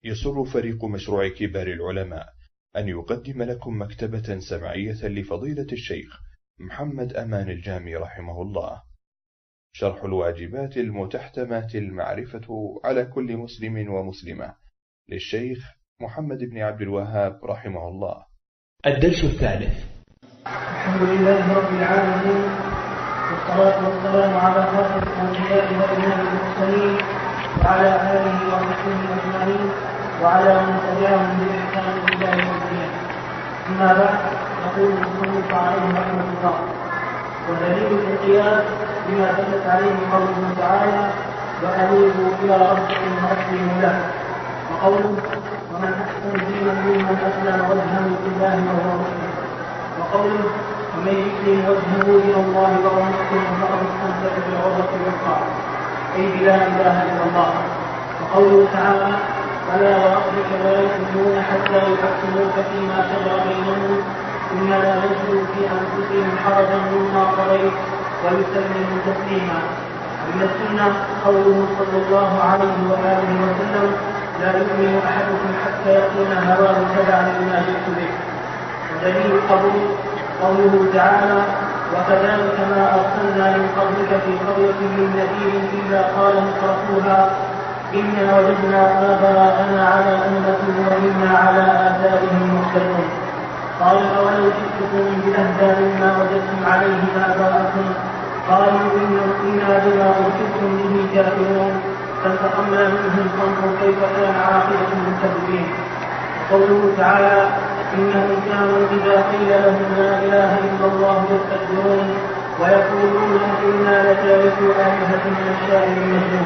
يسر فريق مشروع كبار العلماء أن يقدم لكم مكتبة سمعية لفضيلة الشيخ محمد أمان الجامي رحمه الله، شرح الواجبات المتحتمات المعرفة على كل مسلم ومسلمة للشيخ محمد بن عبد الوهاب رحمه الله. الدرس الثالث. الحمد لله رب العالمين، والصلاة والسلام على خاتم الأنبياء وإمام المرسلين وعلى آله وصحبه أجمعين وعلى من تبعهم بإحسان إلى يوم الدين. أما بعد، يقول المصنف عليه رحمة الله: ودليل الانقياد بما دلت عليه قوله تعالى: وأنيبوا إلى ربكم وأسلموا له، وقوله: ومن أحسن دينا ممن أسلم وجهه لله وهو مسلم، وقوله: ومن يسلم وجهه إلى الله وهو مسلم فقد استمسك بالعروة الوثقى، أي بلا إله إلا الله. وقوله تعالى: فلا وربك لا يؤمنون حتى يحكموك فيما شجر بينهم ثم لا يجدوا في أنفسهم حرجا مما قضيت ويسلموا تسليما. ومن السنة قوله صلى الله عليه وآله وسلم: لا يؤمن أحدكم حتى يكون هواه تبعا لما جئت به. ودليل القبول قوله تعالى: وكذلك ما أرسلنا من قبلك في قرية من نذير إلا قال مترفوها إنا وجدنا آباءنا على أمة وإنا على آثارهم مقتدون. قال: أولو جئتكم بأهدى مما وجدتم عليه آباءكم قالوا إنا بما أرسلتم به كافرون فانتقمنا منهم فانظر كيف كان عاقبة المكذبين. قوله تعالى: إنهم كانوا إذا قيل لهم لا إله إلا الله يستكبرون ويقولون إنا لتاركو آلهتنا للشاعر المجنون.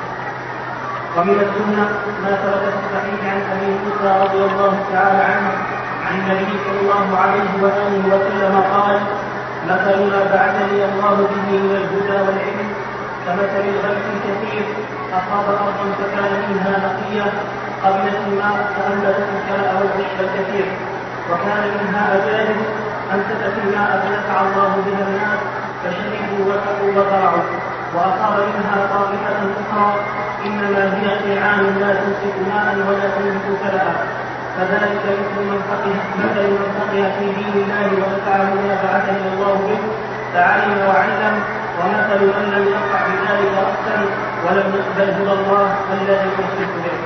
ومن السنة ما ثبت في الصحيح عن أبي موسى رضي الله تعالى عنه عن النبي صلى الله عليه وآله وسلم قال: مثل ما بعثني الله به من الهدى والعلم كمثل الغيث الكثير أصاب أرضا فكان منها نقية قبلت الماء فأنبتت الكلاء والعشب الكثير، وكان منها أجانب أمسكت الماء فنفع الله بها الناس فشربوا وسقوا وزرعوا، وأصاب منها طائفة أخرى إنما هي قيعان لا تمسك ماء ولا تنبت كلاء. فذلك مثل من فقه في دين الله ونفعه ما بعثني الله به فعلم وعلم، ومثل من لم يقع بذلك رأسا ولم يقبل هدى الله الذي يشرك به.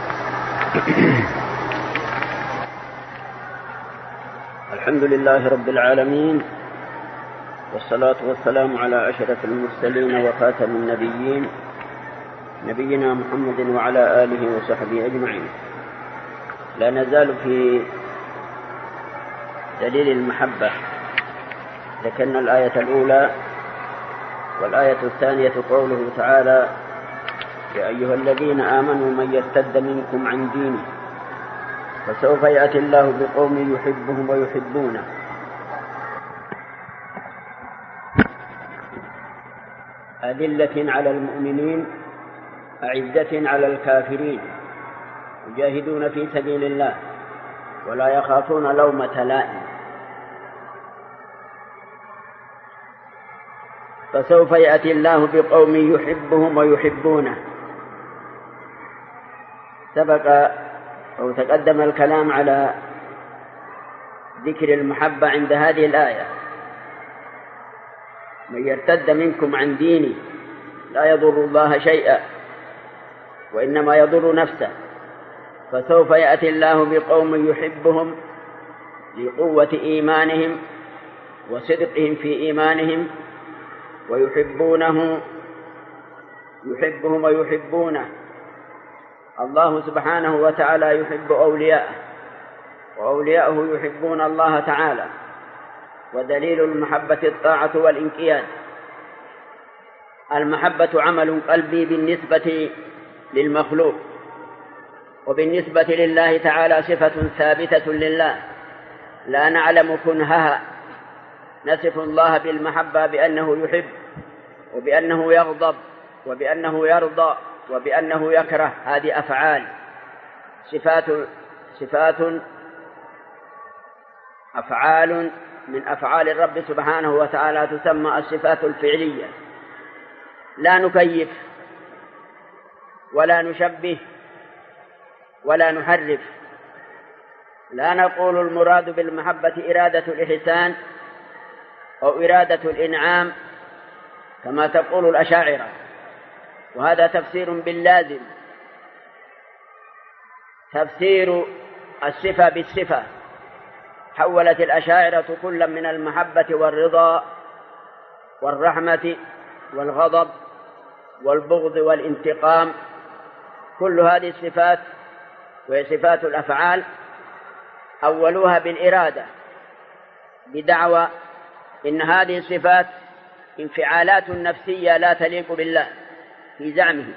الحمد لله رب العالمين، والصلاة والسلام على أشرف المرسلين وخاتم النبيين نبينا محمد وعلى آله وصحبه أجمعين. لا نزال في دليل المحبة. ذكرنا الآية الأولى، والآية الثانية قوله تعالى: يا أيها الذين آمنوا من يرتد منكم عن دينه فسوف يأتي الله بقوم يحبهم ويحبونه أذلة على المؤمنين أعزة على الكافرين يجاهدون في سبيل الله ولا يخافون لومة لائم. فسوف يأتي الله بقوم يحبهم ويحبونه. سبق أو تقدم الكلام على ذكر المحبة عند هذه الآية: من يرتد منكم عن ديني لا يضر الله شيئا وإنما يضر نفسه فسوف يأتي الله بقوم يحبهم لقوة إيمانهم وصدقهم في إيمانهم ويحبونهم ويحبونه. الله سبحانه وتعالى يحب أولياءه وأولياءه يحبون الله تعالى. ودليل المحبة الطاعة والإنقياد. المحبة عمل قلبي بالنسبة للمخلوق، وبالنسبة لله تعالى صفة ثابتة لله لا نعلم كنهها. نصف الله بالمحبة بأنه يحب وبأنه يغضب وبأنه يرضى وبأنه يكره. هذه أفعال، صفات أفعال من أفعال الرب سبحانه وتعالى تسمى الصفات الفعلية. لا نكيف ولا نشبه ولا نحرف. لا نقول المراد بالمحبة إرادة الإحسان أو إرادة الإنعام كما تقول الأشاعرة، وهذا تفسير باللازم، تفسير الصفة بالصفة. حولت الأشاعرة كل من المحبة والرضا والرحمة والغضب والبغض والانتقام، كل هذه الصفات وهي صفات الأفعال أولوها بالإرادة، بدعوى إن هذه الصفات انفعالات نفسية لا تليق بالله في زعمه،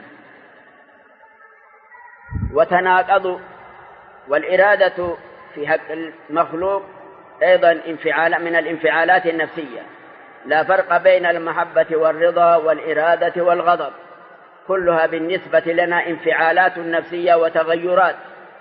وتناقضوا. والإرادة في حق المخلوق أيضا من الانفعالات النفسية، لا فرق بين المحبة والرضا والإرادة والغضب، كلها بالنسبة لنا انفعالات نفسية وتغيرات.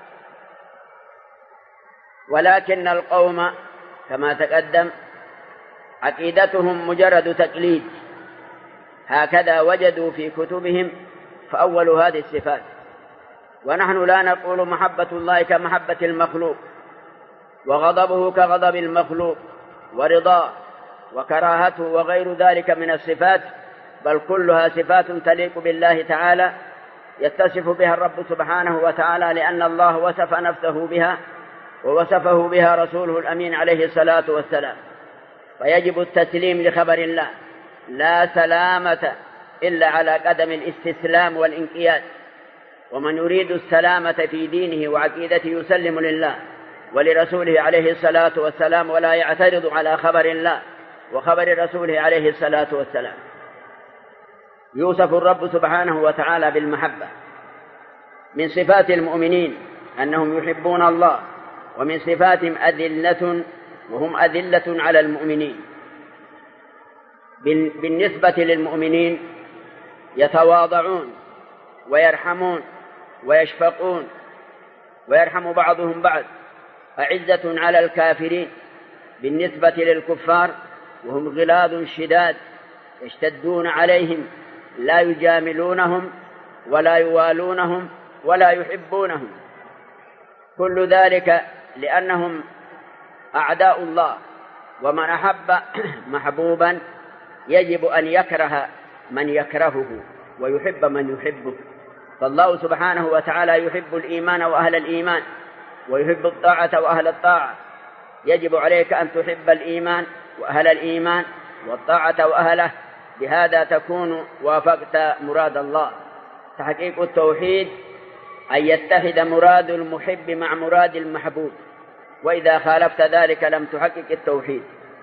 ولكن القوم كما تقدم عقيدتهم مجرد تقليد، هكذا وجدوا في كتبهم فأولوا هذه الصفات. ونحن لا نقول محبة الله كمحبة المخلوق، وغضبه كغضب المخلوق، ورضاه وكراهته وغير ذلك من الصفات، بل كلها صفات تليق بالله تعالى يتصف بها الرب سبحانه وتعالى، لأن الله وصف نفسه بها ووصفه بها رسوله الأمين عليه الصلاة والسلام. فيجب التسليم لخبر الله، لا سلامة إلا على قدم الاستسلام والانقياد. ومن يريد السلامة في دينه وعقيدته يسلم لله ولرسوله عليه الصلاة والسلام، ولا يعترض على خبر الله وخبر رسوله عليه الصلاة والسلام. يوصف الرب سبحانه وتعالى بالمحبة. من صفات المؤمنين أنهم يحبون الله، ومن صفاتهم أذلة، وهم أذلة على المؤمنين. بالنسبة للمؤمنين يتواضعون ويرحمون ويشفقون ويرحم بعضهم بعض، أعزة على الكافرين. بالنسبة للكفار وهم غلاظ شداد يشتدون عليهم، لا يجاملونهم ولا يوالونهم ولا يحبونهم، كل ذلك لأنهم أعداء الله. ومن أحب محبوبا يجب أن يكره من يكرهه ويحب من يحبه. فالله سبحانه وتعالى يحب الإيمان وأهل الإيمان، ويحب الطاعة وأهل الطاعة. يجب عليك أن تحب الإيمان وأهل الإيمان والطاعة وأهله، بهذا تكون وافقت مراد الله. تحقيق التوحيد أن يتحد مراد المحب مع مراد المحبوب، وإذا خالفت ذلك لم تحقق التوحيد.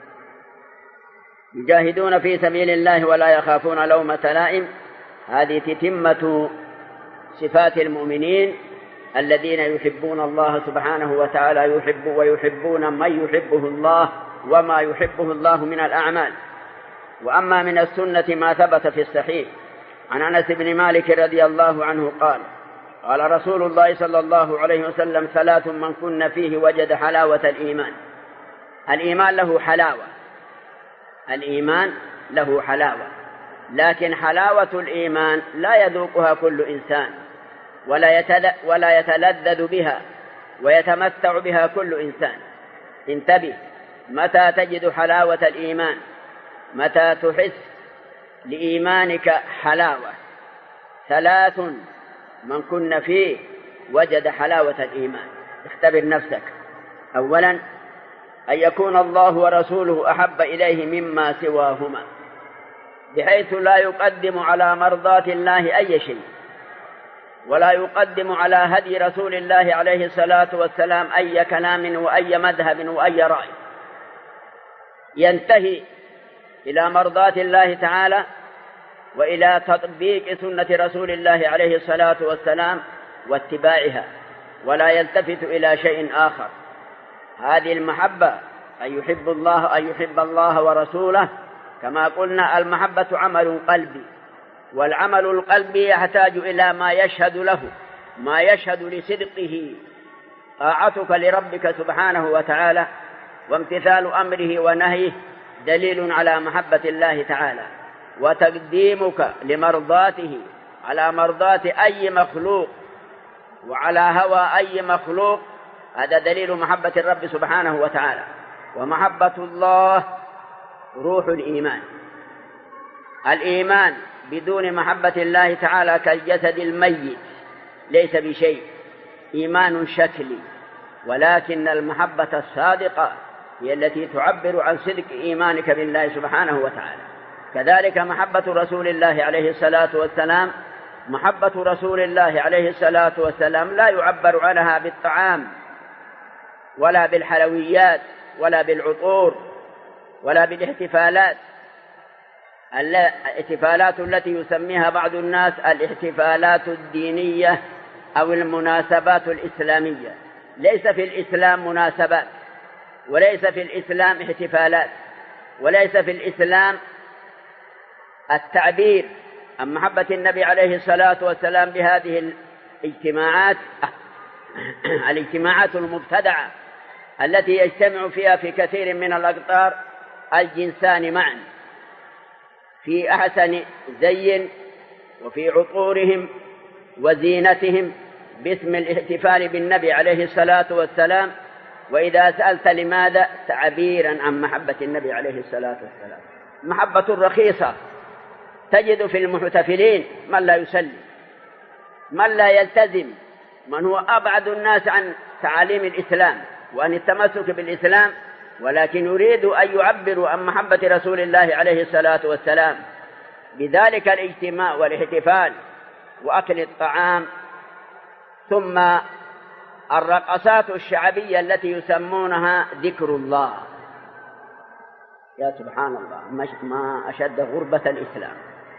يجاهدون في سبيل الله ولا يخافون لومة لائم، هذه تتمة صفات المؤمنين الذين يحبون الله سبحانه وتعالى ويحبون من يحبه الله وما يحبه الله من الأعمال. وأما من السنة ما ثبت في الصحيح عن أنس بن مالك رضي الله عنه قال: قال رسول الله صلى الله عليه وسلم: ثلاث من كن فيه وجد حلاوة الإيمان. الإيمان له حلاوة، الإيمان له حلاوة، لكن حلاوة الإيمان لا يذوقها كل إنسان، ولا يتلذذ بها ويتمتع بها كل إنسان. انتبه، متى تجد حلاوة الإيمان؟ متى تحس لإيمانك حلاوة. ثلاث من كن فيه وجد حلاوة الإيمان. اختبر نفسك. أولا، أن يكون الله ورسوله أحب إليه مما سواهما، بحيث لا يقدم على مرضاة الله أي شيء، ولا يقدم على هدي رسول الله عليه الصلاة والسلام أي كلام وأي مذهب وأي رأي، ينتهي إلى مرضاة الله تعالى وإلى تطبيق سنة رسول الله عليه الصلاة والسلام واتباعها، ولا يلتفت إلى شيء آخر. هذه المحبة أن يحب الله ورسوله. كما قلنا المحبة عمل قلبي، والعمل القلبي يحتاج إلى ما يشهد له، ما يشهد لصدقه. طاعتك لربك سبحانه وتعالى وامتثال أمره ونهيه دليل على محبة الله تعالى، وتقديمك لمرضاته على مرضاة أي مخلوق وعلى هوى أي مخلوق، هذا دليل محبة الرب سبحانه وتعالى. ومحبة الله روح الإيمان. الإيمان بدون محبة الله تعالى كالجسد الميت ليس بشيء، إيمان شكلي، ولكن المحبة الصادقة هي التي تعبر عن صدق إيمانك بالله سبحانه وتعالى. كذلك محبة رسول الله عليه الصلاة والسلام، محبة رسول الله عليه الصلاة والسلام لا يعبر عنها بالطعام ولا بالحلويات ولا بالعطور ولا بالاحتفالات، الاحتفالات التي يسميها بعض الناس الاحتفالات الدينية أو المناسبات الإسلامية. ليس في الإسلام مناسبات، وليس في الإسلام احتفالات، وليس في الإسلام التعبير عن محبة النبي عليه الصلاة والسلام بهذه الاجتماعات المبتدعة التي يجتمع فيها في كثير من الأقطار الجنسان معا في أحسن زي وفي عطورهم وزينتهم باسم الاحتفال بالنبي عليه الصلاة والسلام. وإذا سألت لماذا؟ تعبيرا عن محبة النبي عليه الصلاة والسلام. محبة رخيصة، تجد في المحتفلين من لا يصلي، من لا يلتزم، من هو أبعد الناس عن تعاليم الإسلام وعن التمسك بالإسلام، ولكن يريد أن يعبروا عن محبة رسول الله عليه الصلاة والسلام بذلك الاجتماع والاحتفال وأكل الطعام. ثم الرقصات الشعبية التي يسمونها ذكر الله. يا سبحان الله، ما أشد غربة الإسلام.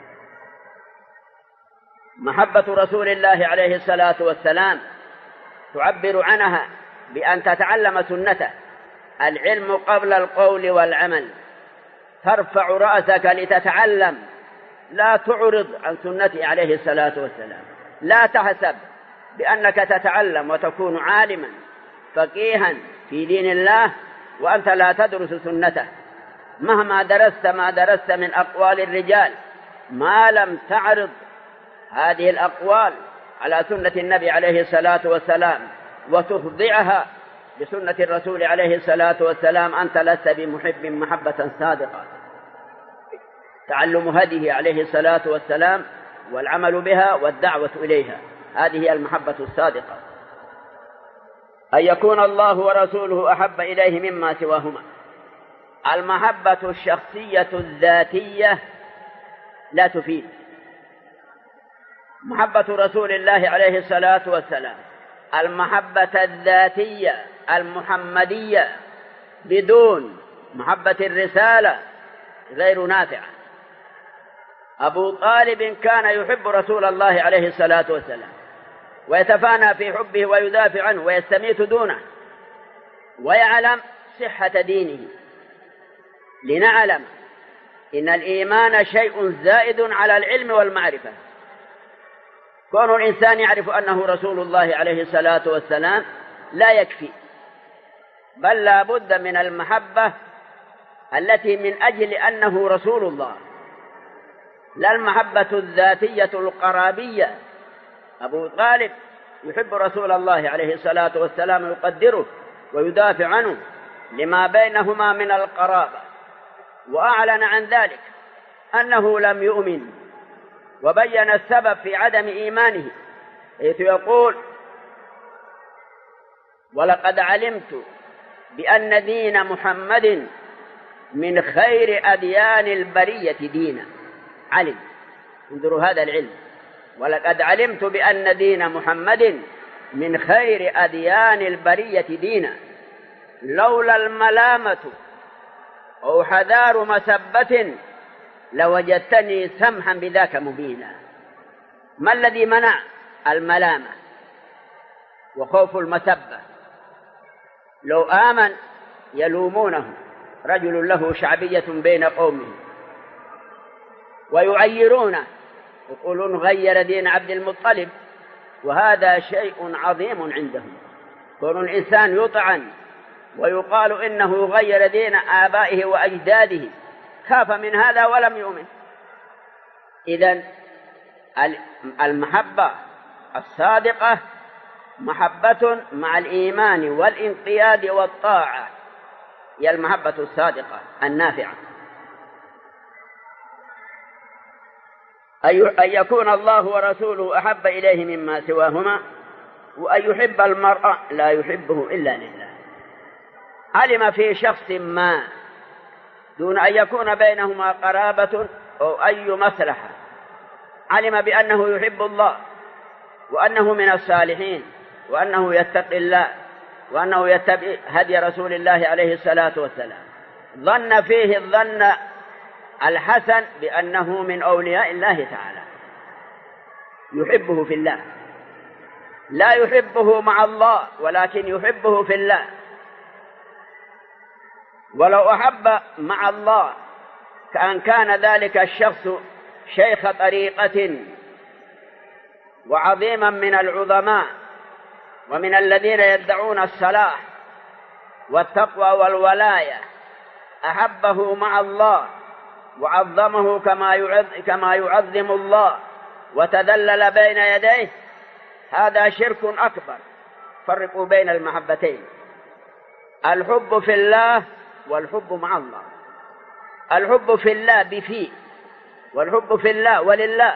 محبة رسول الله عليه الصلاة والسلام تعبر عنها بأن تتعلم سنته. العلم قبل القول والعمل. ترفع رأسك لتتعلم، لا تعرض عن سنته عليه الصلاة والسلام. لا تحسب بأنك تتعلم وتكون عالما فقيها في دين الله وأنت لا تدرس سنته. مهما درست ما درست من أقوال الرجال، ما لم تعرض هذه الأقوال على سنة النبي عليه الصلاة والسلام وتخضعها بسنة الرسول عليه الصلاة والسلام، أنت لست بمحب محبة صادقة. تعلم هديه عليه الصلاة والسلام والعمل بها والدعوة إليها، هذه هي المحبة الصادقة. أن يكون الله ورسوله أحب إليه مما سواهما. المحبة الشخصية الذاتية لا تفيد. محبة رسول الله عليه الصلاة والسلام، المحبة الذاتية المحمدية بدون محبة الرسالة غير نافعة. أبو طالب كان يحب رسول الله عليه الصلاة والسلام ويتفانى في حبه ويدافع عنه ويستميت دونه، ويعلم صحة دينه. لنعلم إن الإيمان شيء زائد على العلم والمعرفة. كون الإنسان يعرف أنه رسول الله عليه الصلاة والسلام لا يكفي، بل لا بد من المحبة التي من أجل أنه رسول الله، لا المحبة الذاتية القرابية. أبو طالب يحب رسول الله عليه الصلاة والسلام، يقدره ويدافع عنه لما بينهما من القرابة، وأعلن عن ذلك أنه لم يؤمن، وبين السبب في عدم إيمانه، حيث يقول: ولقد علمت بأن دين محمد من خير أديان البرية دينا. علم، انظروا هذا العلم، ولقد علمت بأن دين محمد من خير أديان البرية دينا، لولا الملامة أو حذار مسبة لوجدتني سمحا بذاك مبينا. ما الذي منع الملامة وخوف المسبة؟ لو آمن يلومونه، رجل له شعبية بين قومه ويعيرونه، يقولون غير دين عبد المطلب، وهذا شيء عظيم عندهم. كون الإنسان يطعن ويقال إنه غير دين آبائه وأجداده، خاف من هذا ولم يؤمن. إذن المحبة الصادقة محبة مع الإيمان والانقياد والطاعة، هي المحبة الصادقة النافعة. أن يكون الله ورسوله أحب إليه مما سواهما، وأن يحب المرء لا يحبه إلا لله. علم في شخص ما دون أن يكون بينهما قرابة أو أي مصلحة، علم بأنه يحب الله وأنه من الصالحين وأنه يتقي الله وأنه يتبع هدي رسول الله عليه الصلاة والسلام، ظن فيه الظن الحسن بأنه من أولياء الله تعالى، يحبه في الله، لا يحبه مع الله ولكن يحبه في الله. ولو أحب مع الله كأن كان ذلك الشخص شيخ طريقة وعظيما من العظماء ومن الذين يدعون الصلاح والتقوى والولاية، أحبه مع الله وعظمه كما يعظم الله وتذلل بين يديه، هذا شرك أكبر. فرقوا بين المحبتين، الحب في الله والحب مع الله. الحب في الله بفيه، والحب في الله ولله.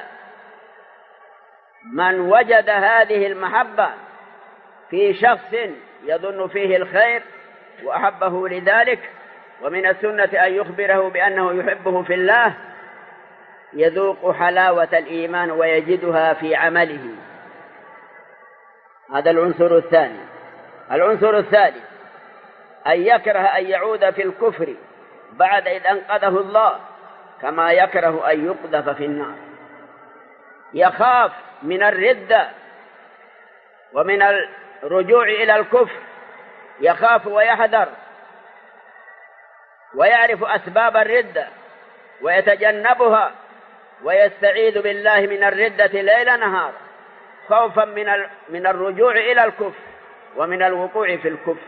من وجد هذه المحبة في شخص يظن فيه الخير وأحبه لذلك، ومن السنة أن يخبره بأنه يحبه في الله، يذوق حلاوة الإيمان ويجدها في عمله. هذا العنصر الثاني. العنصر الثالث أن يكره أن يعود في الكفر بعد إذ أنقذه الله، كما يكره أن يقذف في النار. يخاف من الردة ومن الرجوع إلى الكفر، يخاف ويحذر ويعرف أسباب الردة ويتجنبها ويستعيذ بالله من الردة ليل نهار، خوفا من الرجوع إلى الكفر ومن الوقوع في الكفر.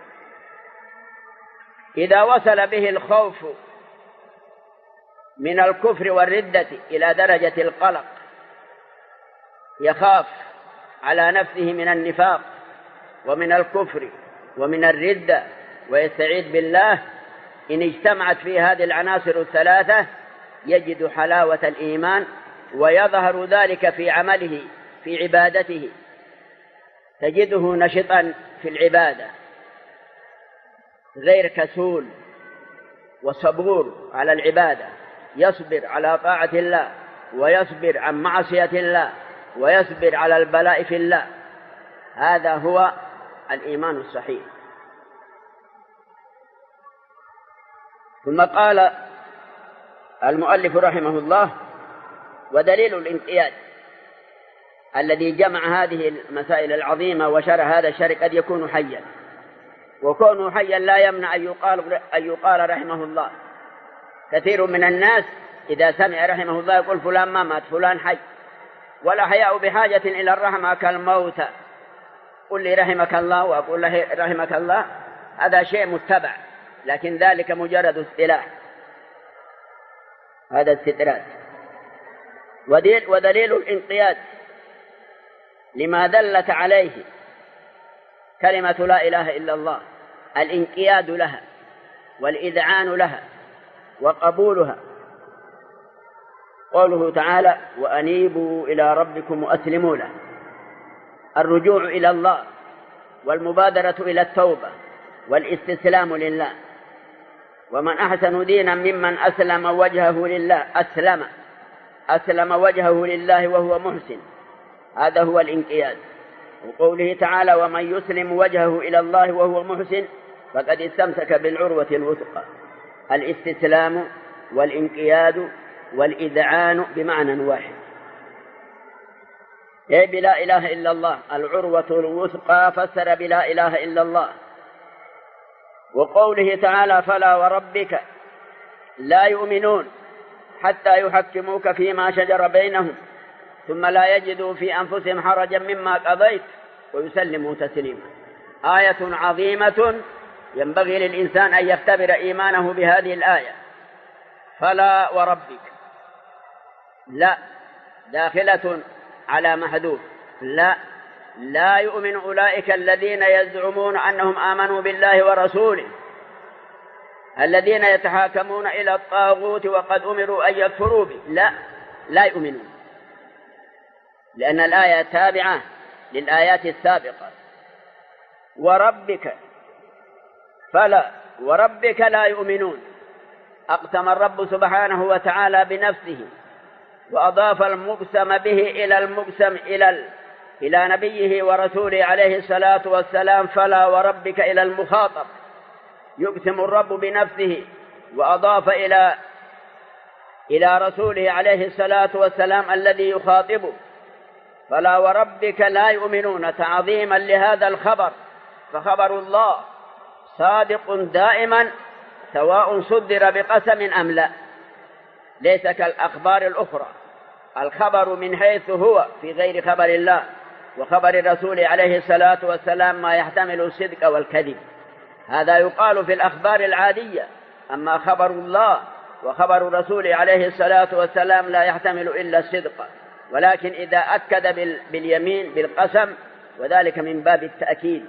إذا وصل به الخوف من الكفر والردة إلى درجة القلق، يخاف على نفسه من النفاق ومن الكفر ومن الردة ويستعيذ بالله، إن اجتمعت في هذه العناصر الثلاثة يجد حلاوة الإيمان، ويظهر ذلك في عمله في عبادته، تجده نشطا في العبادة غير كسول وصبور على العبادة، يصبر على طاعة الله ويصبر عن معصية الله ويصبر على البلاء في الله. هذا هو الإيمان الصحيح. ثم قال المؤلف رحمه الله: ودليل الانقياد الذي جمع هذه المسائل العظيمة وشرح هذا الشرع قد يكون حيا، وكونه حيا لا يمنع أن يقال رحمه الله. كثير من الناس إذا سمع رحمه الله يقول فلان ما مات، فلان حي. والأحياء بحاجة إلى الرحمة كالموتى، قل لي رحمك الله وأقول له رحمك الله، هذا شيء متبع، لكن ذلك مجرد اصطلاح، هذا استدراج. ودليل الانقياد لما دلت عليه كلمة لا إله إلا الله، الانقياد لها والإذعان لها وقبولها. قوله تعالى: وأنيبوا إلى ربكم وأسلموا له، الرجوع إلى الله والمبادرة إلى التوبة والاستسلام لله. ومن أحسن دينا ممن أسلم وجهه لله، أسلم وجهه لله وهو محسن، هذا هو الانقياد. وقوله تعالى: ومن يسلم وجهه إلى الله وهو محسن فقد استمسك بالعروة الوثقى. الاستسلام والانقياد والإذعان بمعنى واحد، أي بلا إله إلا الله. العروة الوثقى فسر بلا إله إلا الله. وقوله تعالى: فلا وربك لا يؤمنون حتى يحكموك فيما شجر بينهم ثم لا يجدوا في أنفسهم حرجا مما قضيت ويسلموا تسليما. آية عظيمة ينبغي للإنسان أن يختبر إيمانه بهذه الآية. فلا وربك، لا داخلة على محذوف، لا لا يؤمن أولئك الذين يزعمون أنهم آمنوا بالله ورسوله الذين يتحاكمون إلى الطاغوت وقد أمروا أن يكفروا به. لا يؤمنون، لأن الآية تابعة للآيات السابقة. وربك لا يؤمنون. أقسم الرب سبحانه وتعالى بنفسه وأضاف المقسم به إلى نبيه ورسوله عليه الصلاة والسلام. فلا وربك إلى المخاطب، يقسم الرب بنفسه وأضاف إلى رسوله عليه الصلاة والسلام الذي يخاطبه. فلا وربك لا يؤمنون تعظيما لهذا الخبر، فخبر الله صادق دائما سواء صدر بقسم أم لا، ليس كالأخبار الأخرى. الخبر من حيث هو في غير خبر الله وخبر الرسول عليه الصلاة والسلام ما يحتمل الصدق والكذب، هذا يقال في الأخبار العادية. أما خبر الله وخبر الرسول عليه الصلاة والسلام لا يحتمل إلا الصدق، ولكن إذا أكد باليمين بالقسم وذلك من باب التأكيد.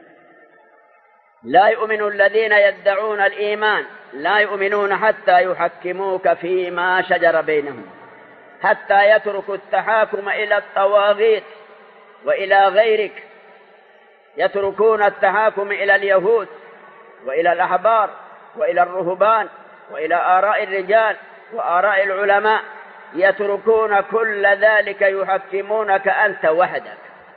لا يؤمن الذين يدعون الإيمان، لا يؤمنون حتى يحكموك فيما شجر بينهم، حتى يتركوا التحاكم إلى الطواغيت وإلى غيرك، يتركون التحاكم إلى اليهود وإلى الأحبار وإلى الرهبان وإلى آراء الرجال وآراء العلماء، يتركون كل ذلك يحكمونك أنت وحدك،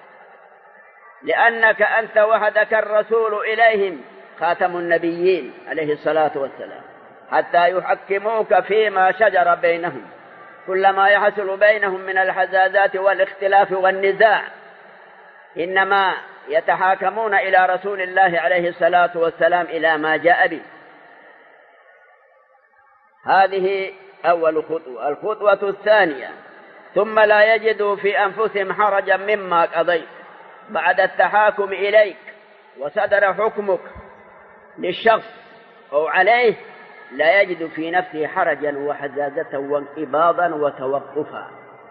لأنك أنت وحدك الرسول إليهم خاتم النبيين عليه الصلاة والسلام، حتى يحكموك فيما شجر بينهم. كلما يحصل بينهم من الحزازات والاختلاف والنزاع إنما يتحاكمون إلى رسول الله عليه الصلاة والسلام إلى ما جاء به. هذه أول خطوة. الخطوة الثانية: ثم لا يجدوا في أنفسهم حرجا مما قضيت بعد التحاكم إليك وصدر حكمك للشخص أو عليه، لا يجد في نفسه حرجا وحزازة وانقباضا وتوقفا،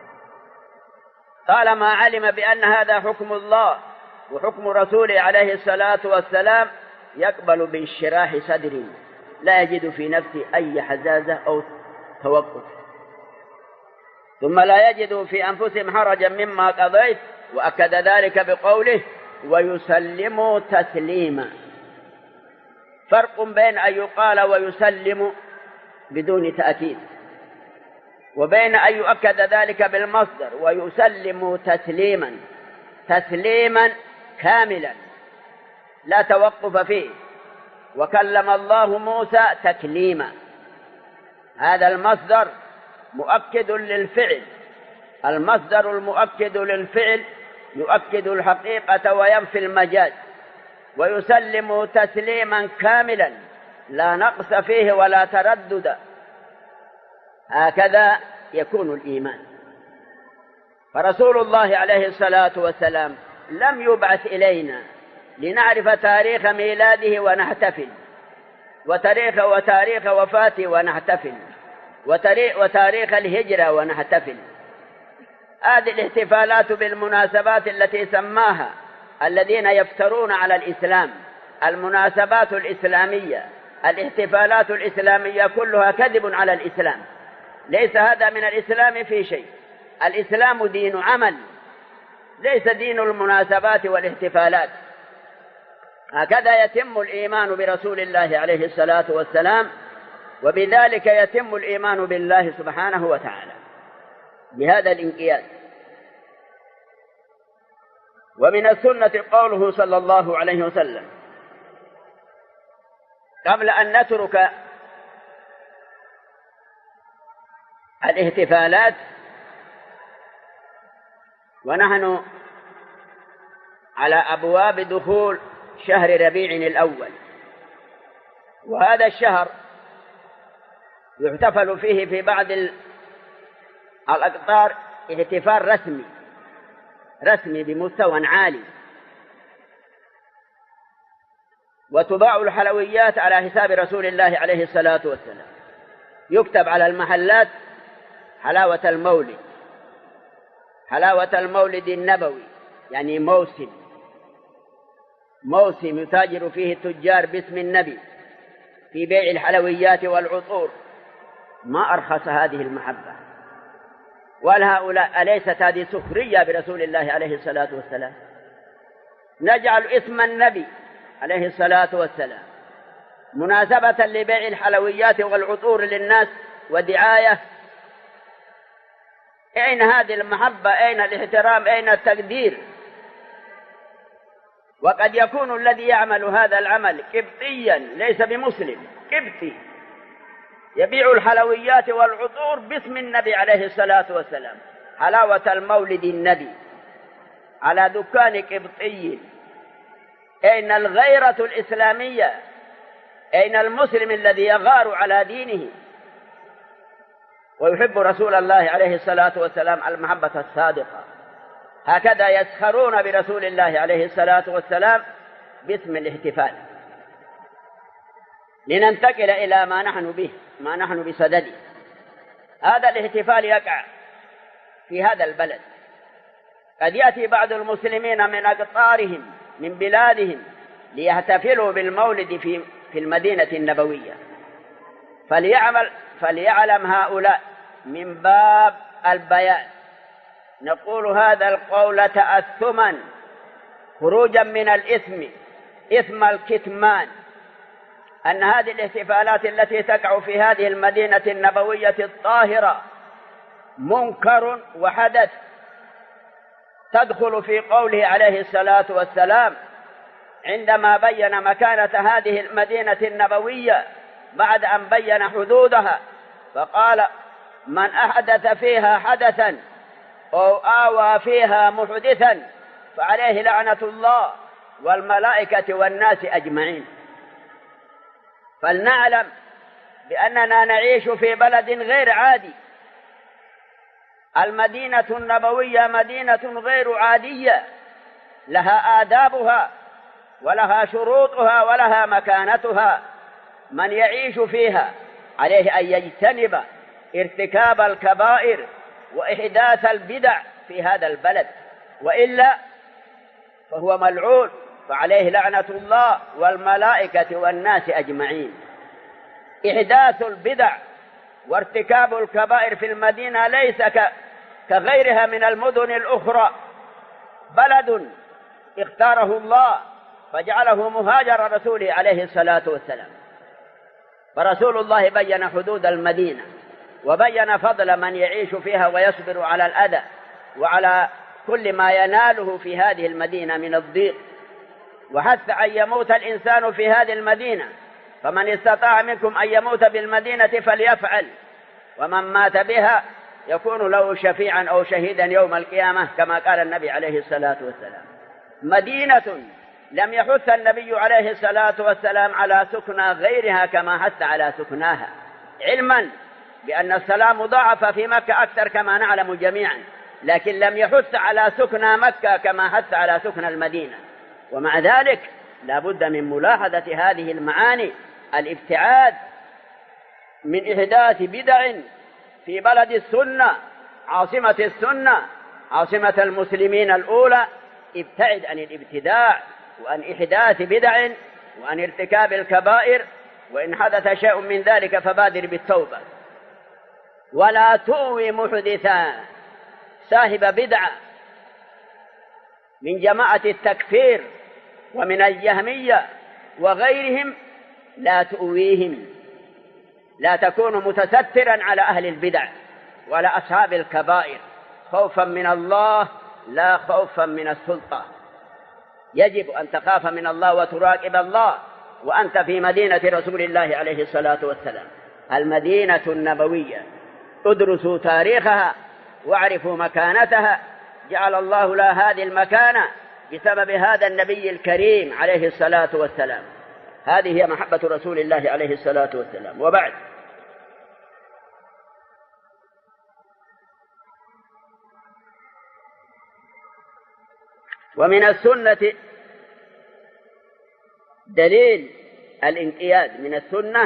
طالما علم بأن هذا حكم الله وحكم رسوله عليه الصلاة والسلام، يقبل بانشراح صدره، لا يجد في نفسه أي حزازة أو توقف. ثم لا يجد في أنفسهم حرجا مما قضيت، وأكد ذلك بقوله ويسلموا تسليما. فرق بين أن يقال ويسلم بدون تأكيد وبين أن يؤكد ذلك بالمصدر ويسلم تسليما، تسليما كاملا لا توقف فيه. وكلم الله موسى تكليما، هذا المصدر مؤكد للفعل، المصدر المؤكد للفعل يؤكد الحقيقة وينفي المجاز. ويسلم تسليما كاملا لا نقص فيه ولا تردد، هكذا يكون الإيمان. فرسول الله عليه الصلاة والسلام لم يبعث إلينا لنعرف تاريخ ميلاده ونحتفل، وتاريخ وفاته ونحتفل، وتاريخ الهجرة ونحتفل. هذه الاحتفالات بالمناسبات التي سماها الذين يفترون على الإسلام المناسبات الإسلامية، الاحتفالات الإسلامية كلها كذب على الإسلام، ليس هذا من الإسلام في شيء. الإسلام دين عمل، ليس دين المناسبات والاحتفالات. هكذا يتم الإيمان برسول الله عليه الصلاة والسلام، وبذلك يتم الإيمان بالله سبحانه وتعالى بهذا الانقياد. ومن السنة قوله صلى الله عليه وسلم قبل أن نترك الاحتفالات ونحن على أبواب دخول شهر ربيع الأول، وهذا الشهر يحتفل فيه في بعض الأقطار احتفال رسمي بمستوى عالي، وتباع الحلويات على حساب رسول الله عليه الصلاة والسلام. يكتب على المحلات حلاوة المولد النبوي، يعني موسم يتاجر فيه التجار باسم النبي في بيع الحلويات والعطور، ما أرخص هذه المحبة. والهؤلاء أليست هذه سخرية برسول الله عليه الصلاة والسلام؟ نجعل اسم النبي عليه الصلاة والسلام مناسبة لبيع الحلويات والعطور للناس ودعاية. أين هذه المحبة؟ أين الاحترام؟ أين التقدير؟ وقد يكون الذي يعمل هذا العمل قبطيا ليس بمسلم، قبطي يبيع الحلويات والعطور باسم النبي عليه الصلاة والسلام، حلاوة المولد النبي على دكان قبطي. أين الغيرة الإسلامية؟ أين المسلم الذي يغار على دينه ويحب رسول الله عليه الصلاة والسلام المحبة الصادقة؟ هكذا يسخرون برسول الله عليه الصلاة والسلام باسم الاحتفال. لننتقل إلى ما نحن به، ما نحن بصدده. هذا الاحتفال يقع في هذا البلد. قد يأتي بعض المسلمين من أقطارهم من بلادهم ليحتفلوا بالمولد في المدينة النبوية، فليعلم هؤلاء من باب البيان، نقول هذا القول تأثما خروجا من الإثم، إثم الكتمان، أن هذه الاحتفالات التي تقع في هذه المدينة النبوية الطاهرة منكر وحدث، تدخل في قوله عليه الصلاة والسلام عندما بين مكانة هذه المدينة النبوية بعد أن بين حدودها، فقال: من أحدث فيها حدثا أو آوى فيها محدثا فعليه لعنة الله والملائكة والناس أجمعين. فلنعلم بأننا نعيش في بلد غير عادي. المدينة النبوية مدينة غير عادية، لها آدابها ولها شروطها ولها مكانتها. من يعيش فيها عليه أن يجتنب ارتكاب الكبائر وإحداث البدع في هذا البلد، وإلا فهو ملعون، فعليه لعنة الله والملائكة والناس أجمعين. إحداث البدع وارتكاب الكبائر في المدينة ليس كغيرها من المدن الأخرى، بلد اختاره الله فجعله مهاجر رسوله عليه الصلاة والسلام. فرسول الله بين حدود المدينة وبين فضل من يعيش فيها ويصبر على الأذى وعلى كل ما يناله في هذه المدينة من الضيق، وحث أن يموت الإنسان في هذه المدينة، فمن استطاع منكم أن يموت بالمدينة فليفعل، ومن مات بها يكون له شفيعا أو شهيدا يوم القيامة كما قال النبي عليه الصلاة والسلام. مدينة لم يحث النبي عليه الصلاة والسلام على سكنى غيرها كما حث على سكناها، علما بأن الصلاة مضاعفة في مكة أكثر كما نعلم جميعا، لكن لم يحث على سكنى مكة كما حث على سكنى المدينة. ومع ذلك لا بد من ملاحظة هذه المعاني، الابتعاد من إحداث بدع في بلد السنة، عاصمة السنة، عاصمة المسلمين الأولى. ابتعد عن الابتداع وعن إحداث بدع وعن ارتكاب الكبائر، وإن حدث شيء من ذلك فبادر بالتوبة. ولا تؤوي محدثا، صاحب بدعة من جماعة التكفير ومن الجهمية وغيرهم لا تؤويهم، لا تكون متسترا على أهل البدع ولا أصحاب الكبائر، خوفا من الله لا خوفا من السلطة. يجب أن تخاف من الله وتراقب الله وأنت في مدينة رسول الله عليه الصلاة والسلام، المدينة النبوية. ادرسوا تاريخها واعرفوا مكانتها، جعل الله لها هذه المكانة بسبب هذا النبي الكريم عليه الصلاة والسلام. هذه هي محبة رسول الله عليه الصلاة والسلام. وبعد، ومن السنة دليل الانقياد من السنة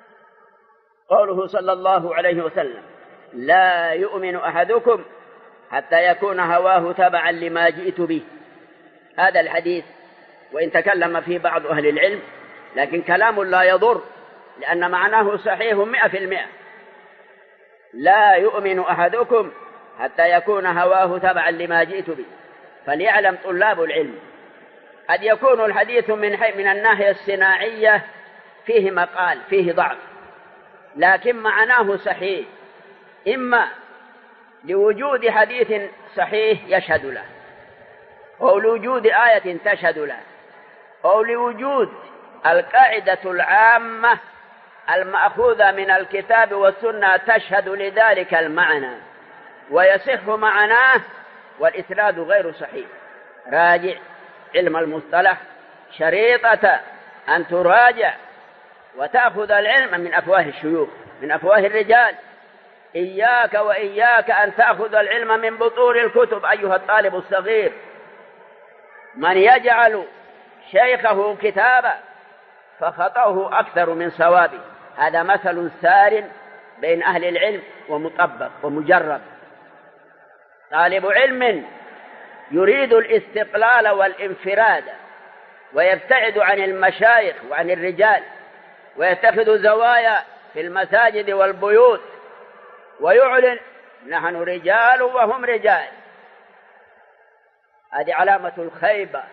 قوله صلى الله عليه وسلم: لا يؤمن أحدكم حتى يكون هواه تبعا لما جئت به. هذا الحديث وإن تكلم فيه بعض أهل العلم لكن كلام لا يضر، لأن معناه صحيح 100%. لا يؤمن أحدكم حتى يكون هواه تبعا لما جئت به. فليعلم طلاب العلم قد يكون الحديث من الناحية الصناعية فيه مقال، فيه ضعف، لكن معناه صحيح، إما لوجود حديث صحيح يشهد له، أو لوجود آية تشهد له، أو لوجود القاعدة العامة المأخوذة من الكتاب والسنة تشهد لذلك المعنى ويصح معناه والإسناد غير صحيح. راجع علم المصطلح شريطة أن تراجع وتأخذ العلم من أفواه الشيوخ، من أفواه الرجال. إياك وإياك أن تأخذ العلم من بطور الكتب أيها الطالب الصغير. من يجعل شيخه كتابا فخطأه أكثر من صوابه. هذا مثل سار بين أهل العلم ومطبق ومجرب. طالب علم يريد الاستقلال والانفراد ويبتعد عن المشايخ وعن الرجال ويتخذ زوايا في المساجد والبيوت ويعلن نحن رجال وهم رجال. هذه علامة الخيبة،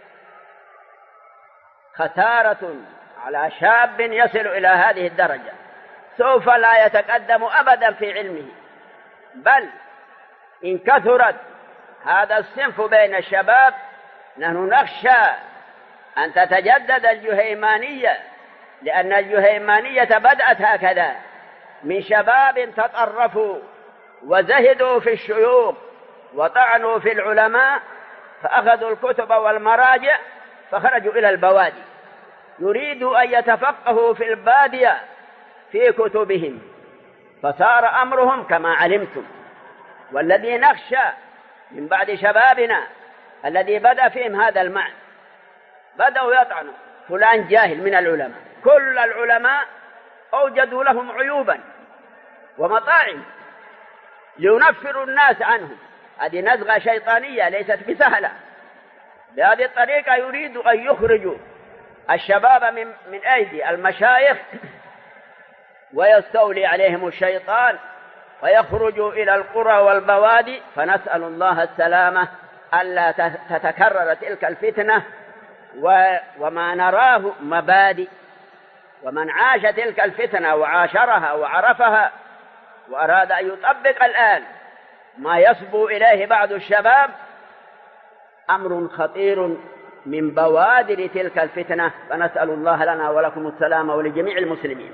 خسارة على شاب يصل إلى هذه الدرجة، سوف لا يتقدم أبدا في علمه. بل إن كثرت هذا الصنف بين الشباب نحن نخشى أن تتجدد الجهيمانية، لأن الجهيمانية بدأت هكذا من شباب تطرفوا وزهدوا في الشيوخ وطعنوا في العلماء فأخذوا الكتب والمراجع فخرجوا إلى البوادي، يريدوا أن يتفقهوا في البادية في كتبهم، فصار أمرهم كما علمتم. والذي نخشى من بعد شبابنا الذي بدأ فيهم هذا المعنى، بدأوا يطعنوا فلان جاهل من العلماء. كل العلماء أوجدوا لهم عيوبا ومطاعم لينفروا الناس عنهم. هذه نزغة شيطانية ليست بسهلة. بهذه الطريقة يريد أن يخرجوا الشباب من أيدي المشايخ ويستولي عليهم الشيطان ويخرجوا إلى القرى والبوادي. فنسأل الله السلامة ألا تتكرر تلك الفتنة، وما نراه مبادئ. ومن عاش تلك الفتنة وعاشرها وعرفها وأراد أن يطبق الآن ما يصبو إليه بعض الشباب أمر خطير من بوادر تلك الفتنة. فنسأل الله لنا ولكم السلامة ولجميع المسلمين.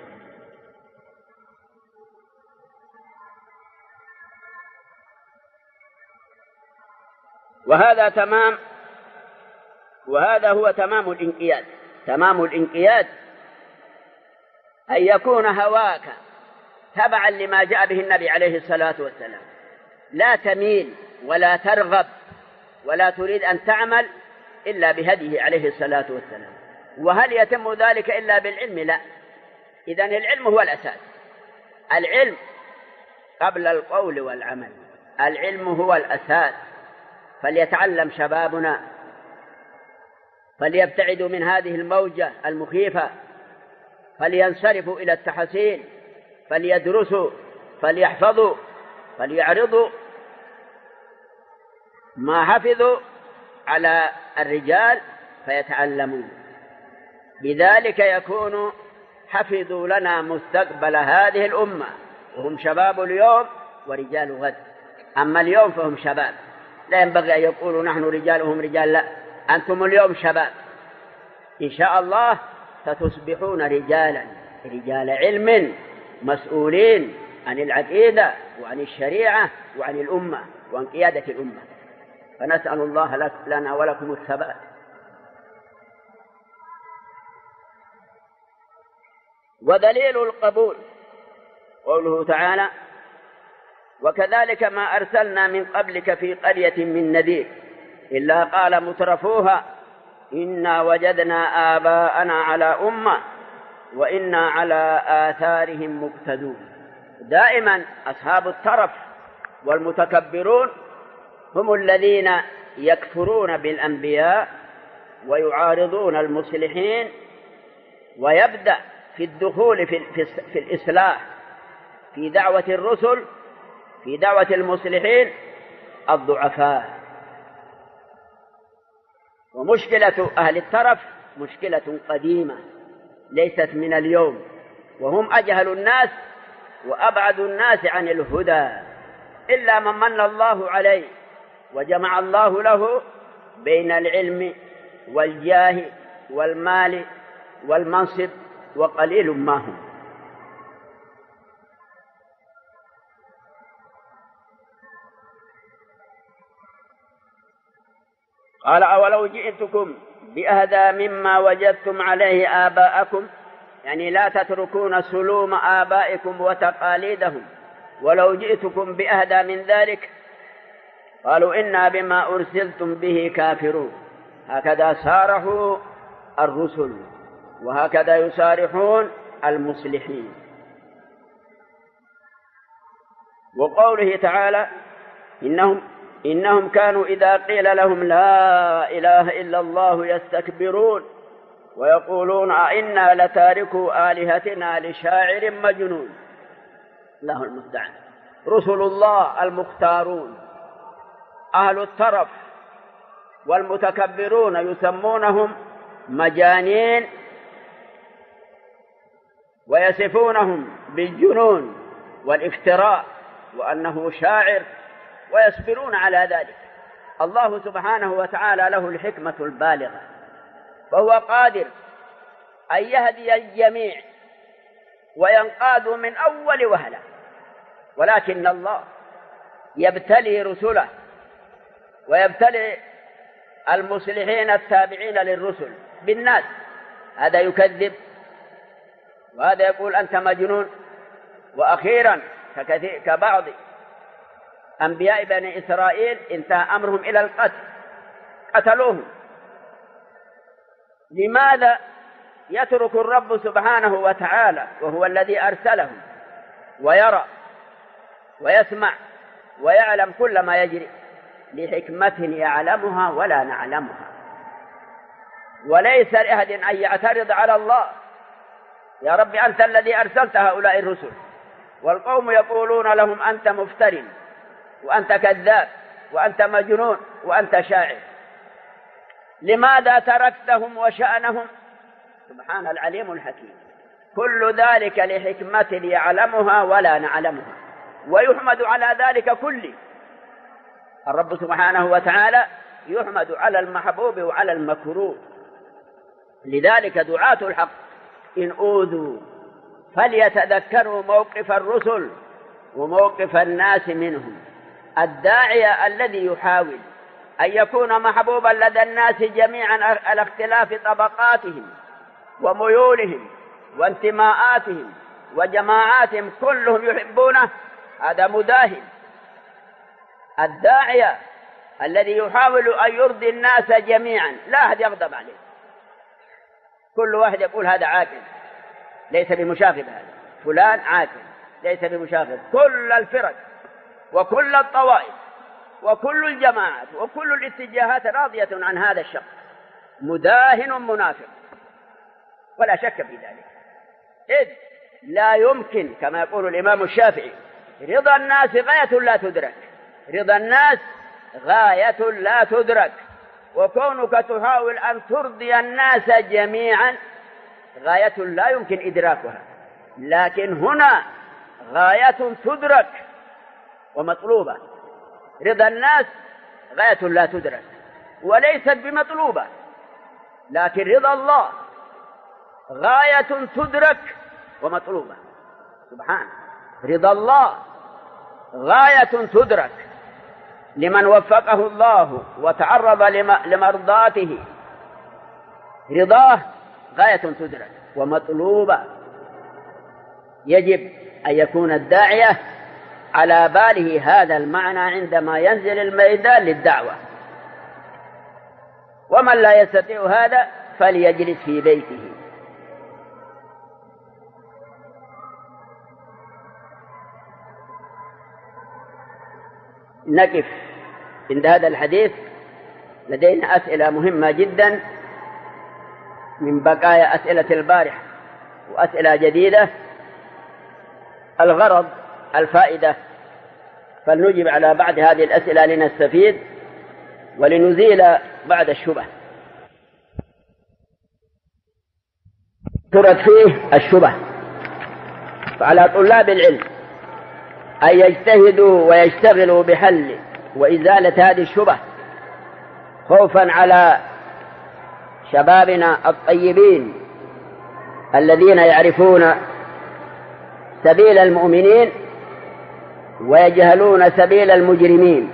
وهذا هو تمام الانقياد. تمام الانقياد أن يكون هواك تبعا لما جاء به النبي عليه الصلاة والسلام، لا تميل ولا ترغب ولا تريد أن تعمل إلا بهديه عليه الصلاة والسلام. وهل يتم ذلك إلا بالعلم؟ لا. إذن العلم هو الأساس. العلم قبل القول والعمل، العلم هو الأساس. فليتعلم شبابنا، فليبتعدوا من هذه الموجة المخيفة، فلينصرفوا إلى التحصيل، فليدرسوا، فليحفظوا، فليعرضوا ما حفظوا على الرجال فيتعلمون. بذلك يكون حفظوا لنا مستقبل هذه الأمة، وهم شباب اليوم ورجال غد. أما اليوم فهم شباب، لا ينبغي أن يقولوا نحن رجال وهم رجال، لا، أنتم اليوم شباب. إن شاء الله ستصبحون رجال علم مسؤولين عن العقيدة وعن الشريعة وعن الأمة وعن قيادة الأمة. فنسأل الله لنا ولكم الثبات. ودليل القبول قوله تعالى: وكذلك ما أرسلنا من قبلك في قرية من نذير إلا قال مترفوها إنا وجدنا آباءنا على أمة وإنا على آثارهم مقتدون. دائما أصحاب الترف والمتكبرون هم الذين يكفرون بالأنبياء ويعارضون المصلحين، ويبدأ في الدخول في الإصلاح في دعوة الرسل، في دعوة المصلحين الضعفاء. ومشكلة أهل الترف مشكلة قديمة ليست من اليوم، وهم أجهل الناس وأبعد الناس عن الهدى، إلا من من الله عليه وجمع الله له بين العلم والجاه والمال والمنصب، وقليل ما هم. قال: أولو جئتكم بأهدى مما وجدتم عليه آباءكم، يعني لا تتركون سلوم آبائكم وتقاليدهم، ولو جئتكم بأهدى من ذلك قالوا إنا بما أرسلتم به كافرون. هكذا صارحوا الرسل، وهكذا يصارحون المصلحين. وقوله تعالى: إنهم كانوا إذا قيل لهم لا إله إلا الله يستكبرون ويقولون أئنا لتاركوا آلهتنا لشاعر مجنون. الله المستعان. رسل الله المختارون أهل الترف والمتكبرون يسمونهم مجانين ويصفونهم بالجنون والافتراء وأنه شاعر، ويصبرون على ذلك. الله سبحانه وتعالى له الحكمة البالغة، فهو قادر أن يهدي الجميع وينقادوا من أول وهلة، ولكن الله يبتلي رسله ويبتلي المصلحين التابعين للرسل بالناس، هذا يكذب وهذا يقول أنت مجنون. وأخيرا كبعض أنبياء بني إسرائيل انتهى أمرهم إلى القتل، قتلوهم. لماذا يترك الرب سبحانه وتعالى وهو الذي أرسلهم ويرى ويسمع ويعلم كل ما يجري؟ لحكمة يعلمها ولا نعلمها. وليس لأحد أن يعترض على الله: يا رب أنت الذي أرسلت هؤلاء الرسل، والقوم يقولون لهم أنت مفتر وأنت كذاب وأنت مجنون وأنت شاعر، لماذا تركتهم وشأنهم؟ سبحان العليم الحكيم. كل ذلك لحكمة يعلمها ولا نعلمها، ويحمد على ذلك كله. الرب سبحانه وتعالى يحمد على المحبوب وعلى المكروه. لذلك دعاة الحق إن أوذوا فليتذكروا موقف الرسل وموقف الناس منهم. الداعية الذي يحاول أن يكون محبوبا لدى الناس جميعا على اختلاف طبقاتهم وميولهم وانتماءاتهم وجماعاتهم، كلهم يحبونه، هذا مداهن. الداعية الذي يحاول أن يرضي الناس جميعا لا أحد يغضب عليه، كل واحد يقول هذا عاقل ليس بمشاغب، هذا فلان عاقل ليس بمشاغب. كل الفرق وكل الطوائف وكل الجماعات وكل الاتجاهات راضية عن هذا الشخص، مداهن منافق ولا شك في ذلك. إذ لا يمكن كما يقول الإمام الشافعي: رضا الناس غاية لا تدرك. رضا الناس غاية لا تدرك، وكونك تحاول أن ترضي الناس جميعا غاية لا يمكن إدراكها، لكن هنا غاية تدرك ومطلوبة. رضا الناس غاية لا تدرك وليست بمطلوبة، لكن رضا الله غاية تدرك ومطلوبة. سبحانه. رضا الله غاية تدرك لمن وفقه الله وتعرض لمرضاته، رضاه غاية تدرك ومطلوبة. يجب أن يكون الداعية على باله هذا المعنى عندما ينزل الميدان للدعوة، ومن لا يستطيع هذا فليجلس في بيته. نقف عند هذا الحديث لدينا أسئلة مهمة جدا من بقايا أسئلة البارحة وأسئلة جديدة. الغرض الفائدة، فلنجب على بعض هذه الأسئلة لنستفيد ولنزيل بعض الشبه. ترد فيه الشبه، فعلى طلاب العلم أن يجتهدوا ويشتغلوا بحل وإزالة هذه الشبه، خوفا على شبابنا الطيبين الذين يعرفون سبيل المؤمنين ويجهلون سبيل المجرمين.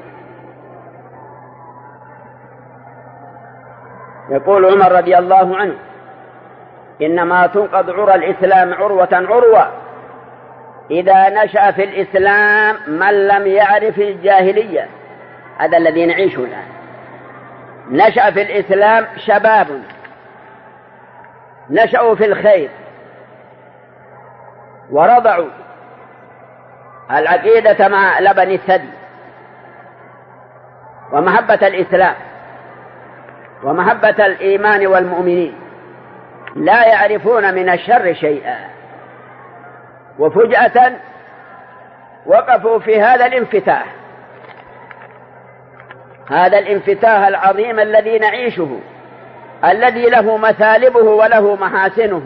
يقول عمر رضي الله عنه: إنما تنقض عرى الإسلام عروة عروة إذا نشأ في الإسلام من لم يعرف الجاهلية. هذا الذي نعيشه الآن. نشأ في الإسلام شباب نشأوا في الخير ورضعوا العقيدة مع لبن الثدي ومحبة الإسلام ومحبة الإيمان والمؤمنين، لا يعرفون من الشر شيئا، وفجأة وقفوا في هذا الانفتاح، هذا الانفتاح العظيم الذي نعيشه، الذي له مثالبه وله محاسنه.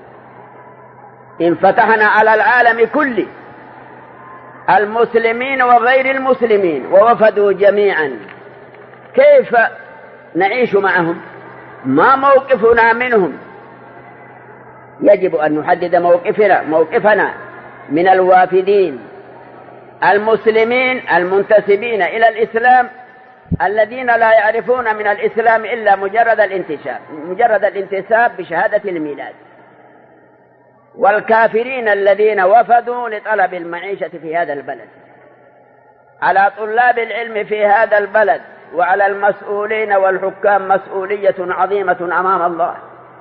انفتحنا على العالم كله، المسلمين وغير المسلمين، ووفدوا جميعا. كيف نعيش معهم؟ ما موقفنا منهم؟ يجب أن نحدد موقفنا من الوافدين المسلمين المنتسبين إلى الإسلام، الذين لا يعرفون من الإسلام إلا مجرد الانتساب بشهادة الميلاد، والكافرين الذين وفدوا لطلب المعيشة في هذا البلد. على طلاب العلم في هذا البلد وعلى المسؤولين والحكام مسؤولية عظيمة أمام الله.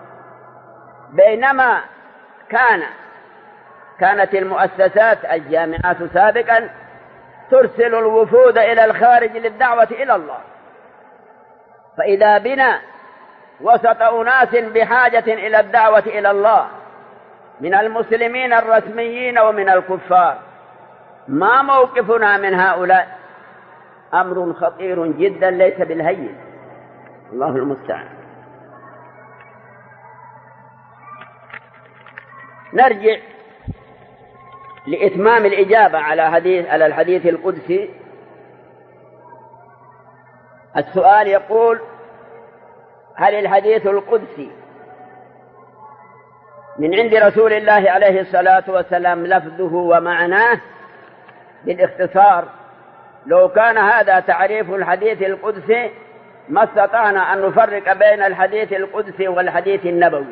بينما كانت المؤسسات الجامعات سابقا ترسل الوفود إلى الخارج للدعوة إلى الله، فإذا بنا وسط أناس بحاجة إلى الدعوة إلى الله من المسلمين الرسميين ومن الكفار، ما موقفنا من هؤلاء؟ أمر خطير جدا ليس بالهين. الله المستعان. نرجع لإتمام الإجابة على الحديث القدسي. السؤال يقول: هل الحديث القدسي من عند رسول الله عليه الصلاة والسلام لفظه ومعناه؟ بالاختصار، لو كان هذا تعريف الحديث القدسي ما استطعنا أن نفرق بين الحديث القدسي والحديث النبوي.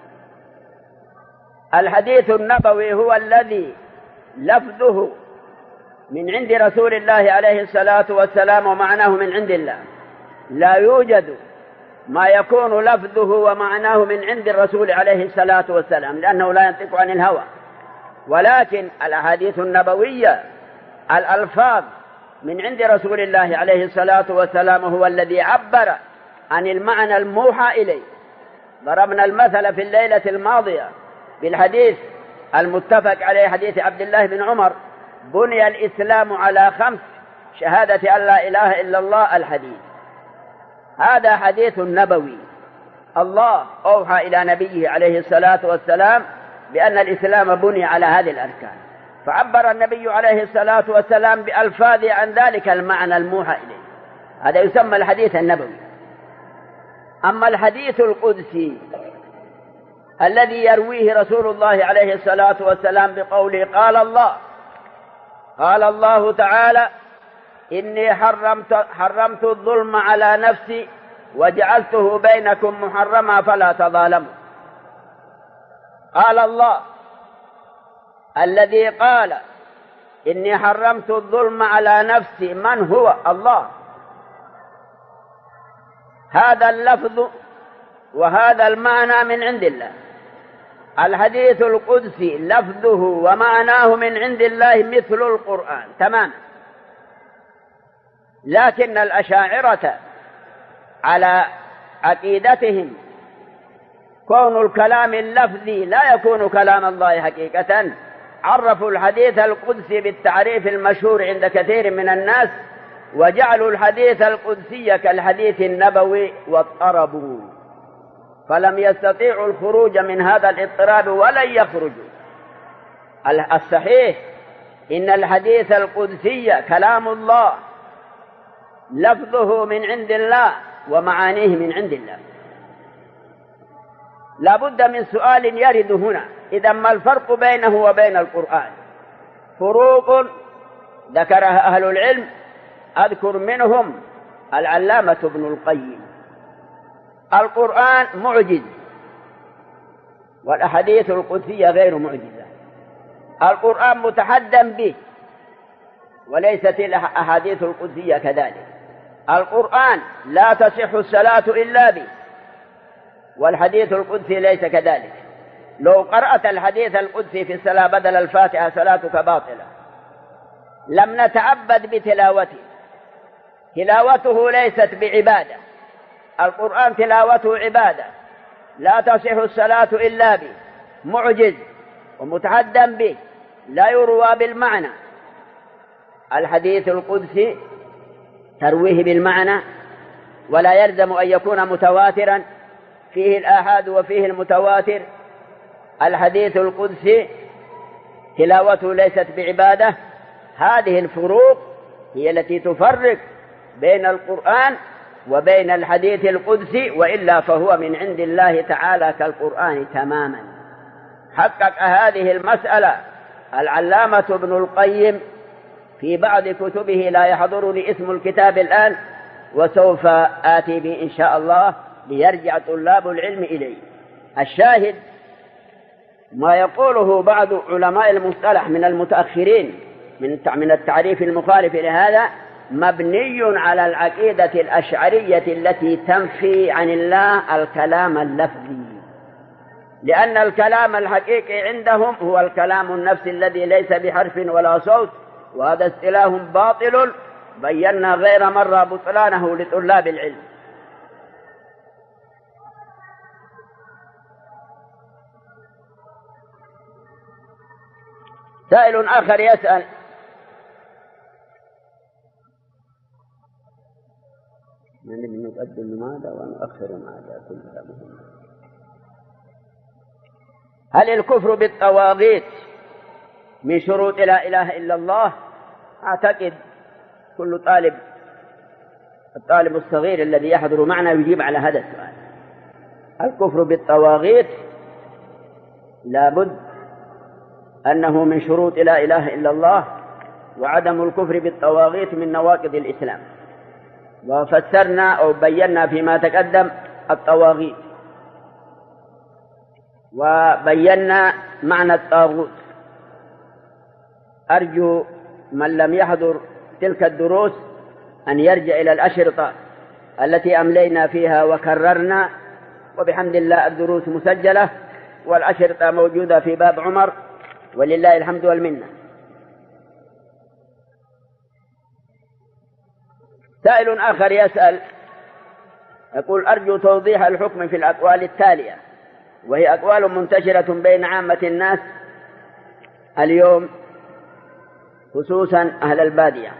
الحديث النبوي هو الذي لفظه من عند رسول الله عليه الصلاة والسلام ومعناه من عند الله. لا يوجد ما يكون لفظه ومعناه من عند الرسول عليه الصلاة والسلام، لأنه لا ينطق عن الهوى. ولكن الأحاديث النبوية الألفاظ من عند رسول الله عليه الصلاة والسلام هو الذي عبر عن المعنى الموحى إليه. ضربنا المثل في الليلة الماضية بالحديث المتفق عليه، حديث عبد الله بن عمر: بني الإسلام على 5: شهادة أن لا إله إلا الله. الحديث هذا حديث نبوي، الله أوحى إلى نبيه عليه الصلاة والسلام بأن الإسلام بني على هذه الأركان، فعبر النبي عليه الصلاة والسلام بألفاظ عن ذلك المعنى الموحى إليه. هذا يسمى الحديث النبوي. أما الحديث القدسي الذي يرويه رسول الله عليه الصلاة والسلام بقوله: قال الله تعالى: إني حرمت الظلم على نفسي وجعلته بينكم محرما فلا تظالموا. قال الله الذي قال: إني حرمت الظلم على نفسي، من هو؟ الله. هذا اللفظ وهذا المعنى من عند الله. الحديث القدسي لفظه ومعناه من عند الله مثل القرآن تماما. لكن الأشاعرة على عقيدتهم كون الكلام اللفظي لا يكون كلام الله حقيقة، عرفوا الحديث القدسي بالتعريف المشهور عند كثير من الناس، وجعلوا الحديث القدسي كالحديث النبوي واضطربوا، فلم يستطيعوا الخروج من هذا الاضطراب ولن يخرجوا. الصحيح إن الحديث القدسي كلام الله، لفظه من عند الله ومعانيه من عند الله. لا بد من سؤال يرد هنا: إذا ما الفرق بينه وبين القرآن؟ فروق ذكرها أهل العلم، أذكر منهم العلامة ابن القيم. القرآن معجز والأحاديث القدسية غير معجزة. القرآن متحدى به وليست الأحاديث القدسية كذلك. القرآن لا تصح الصلاة إلا به والحديث القدسي ليس كذلك. لو قرأت الحديث القدسي في الصلاة بدل الفاتحة صلاتك باطلة. لم نتعبد بتلاوته، تلاوته ليست بعبادة. القرآن تلاوته عبادة، لا تصح الصلاة إلا به، معجز ومتحدى به، لا يروى بالمعنى. الحديث القدسي ترويه بالمعنى، ولا يلزم أن يكون متواترا، فيه الآحاد وفيه المتواتر. الحديث القدسي تلاوته ليست بعبادة. هذه الفروق هي التي تفرق بين القرآن وبين الحديث القدسي، وإلا فهو من عند الله تعالى كالقرآن تماما. حقق هذه المسألة العلامة ابن القيم في بعض كتبه، لا يحضرني اسم الكتاب الآن، وسوف آتي به إن شاء الله ليرجع طلاب العلم إليه. الشاهد ما يقوله بعض علماء المصطلح من المتأخرين من التعريف المخالف لهذا مبني على العقيدة الأشعرية التي تنفي عن الله الكلام اللفظي، لأن الكلام الحقيقي عندهم هو الكلام النفسي الذي ليس بحرف ولا صوت، وهذا اصطلاح باطل بينا غير مرة بطلانه لطلاب العلم. سائل آخر يسأل: من نقدم ماذا ونؤخر ماذا؟ كلها مهمة. هل الكفر بالطواغيت من شروط لا إله إلا الله؟ أعتقد كل الطالب الصغير الذي يحضر معنا يجيب على هذا السؤال. الكفر بالطواغيت لابد أنه من شروط لا إله إلا الله، وعدم الكفر بالطواغيت من نواقض الإسلام. وفسرنا أو بينا فيما تقدم الطواغيت، وبينا معنى الطاغوت. أرجو من لم يحضر تلك الدروس أن يرجع إلى الأشرطة التي أملينا فيها وكررنا، وبحمد الله الدروس مسجلة والأشرطة موجودة في باب عمر، ولله الحمد والمنة. سائل آخر يسأل يقول: أرجو توضيح الحكم في الأقوال التالية، وهي أقوال منتشرة بين عامة الناس اليوم خصوصا أهل البادية.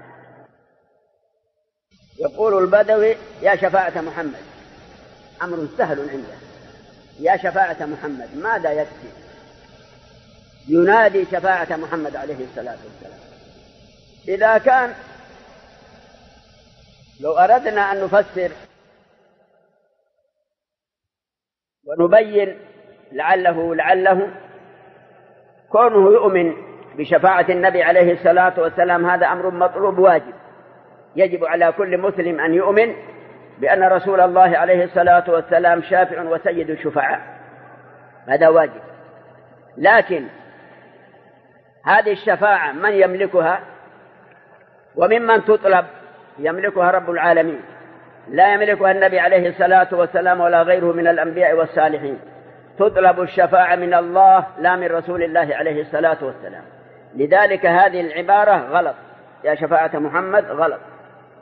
يقول البدوي: يا شفاعة محمد، أمر سهل عنده، يا شفاعة محمد ماذا يكفي؟ ينادي شفاعة محمد عليه الصلاة والسلام. إذا كان لو أردنا أن نفسر ونبين لعله كونه يؤمن بشفاعة النبي عليه الصلاة والسلام هذا أمر مطلوب واجب. يجب على كل مسلم أن يؤمن بأن رسول الله عليه الصلاة والسلام شافع وسيد الشفعاء، هذا واجب. لكن هذه الشفاعة من يملكها وممن تطلب؟ يملكها رب العالمين، لا يملكها النبي عليه الصلاة والسلام ولا غيره من الأنبياء والصالحين. تطلب الشفاعة من الله لا من رسول الله عليه الصلاة والسلام. لذلك هذه العبارة غلط، يا شفاعة محمد غلط.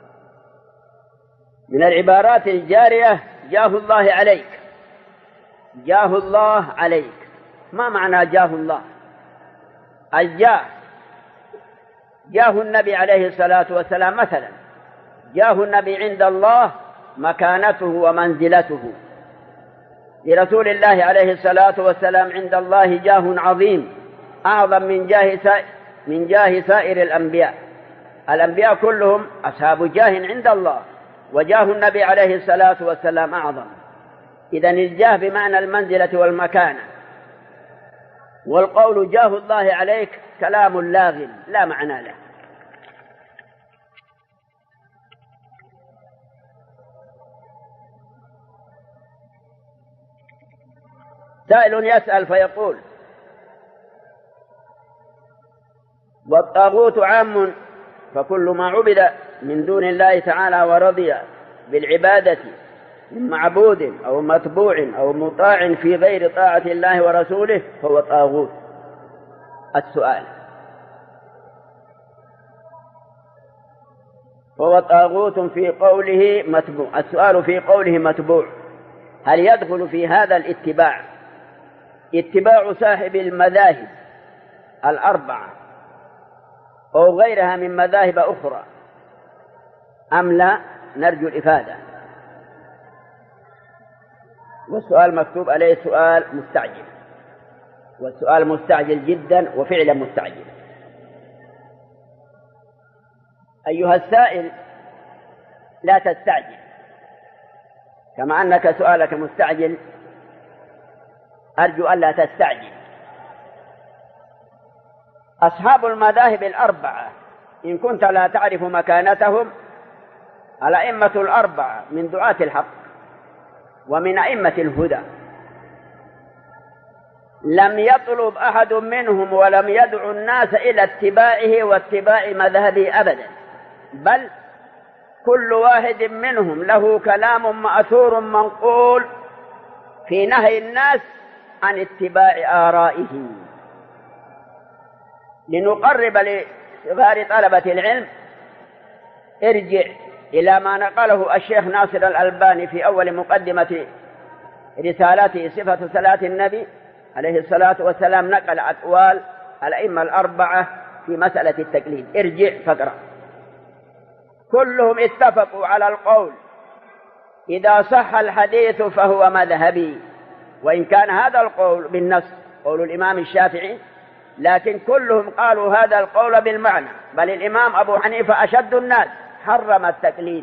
من العبارات الجارية جاه الله عليك. جاه الله عليك، ما معنى جاه الله؟ الجاه جاه النبي عليه الصلاة والسلام، مثلا جاه النبي عند الله مكانته ومنزلته. لرسول الله عليه الصلاة والسلام عند الله جاه عظيم أعظم من جاه سائر الأنبياء. الأنبياء كلهم أصحاب جاه عند الله، وجاه النبي عليه الصلاة والسلام أعظم. إذن الجاه بمعنى المنزلة والمكانة. والقول جاه الله عليك كلام لاغ لا معنى له. سائل يسأل فيقول: والطاغوت عام، فكل ما عبد من دون الله تعالى ورضي بالعبادة من معبود أو متبوع أو مطاع في غير طاعة الله ورسوله فهو طاغوت. السؤال: فهو طاغوت في قوله متبوع. السؤال في قوله متبوع، هل يدخل في هذا الاتباع اتباع صاحب المذاهب الأربعة أو غيرها من مذاهب أخرى أم لا؟ نرجو الإفادة. والسؤال مكتوب عليه سؤال مستعجل، والسؤال مستعجل جدا وفعلا مستعجل. أيها السائل، لا تستعجل، كما أنك سؤالك مستعجل أرجو ألا تستعجل. أصحاب المذاهب الأربعة إن كنت لا تعرف مكانتهم، الأئمة الأربعة من دعاة الحق ومن أئمة الهدى، لم يطلب أحد منهم ولم يدعو الناس إلى اتباعه واتباع مذهبه أبدا، بل كل واحد منهم له كلام مأثور منقول في نهي الناس عن اتباع آرائه. لنقرب لصغار طلبة العلم ارجع إلى ما نقله الشيخ ناصر الألباني في أول مقدمة رسالته صفة صلاة النبي عليه الصلاة والسلام. نقل أقوال الأئمة الأربعة في مسألة التقليد. ارجع فقرأ. كلهم اتفقوا على القول إذا صح الحديث فهو مذهبي، وإن كان هذا القول بالنص قول الإمام الشافعي، لكن كلهم قالوا هذا القول بالمعنى. بل الإمام أبو حنيفة أشد الناس حرم التقليد.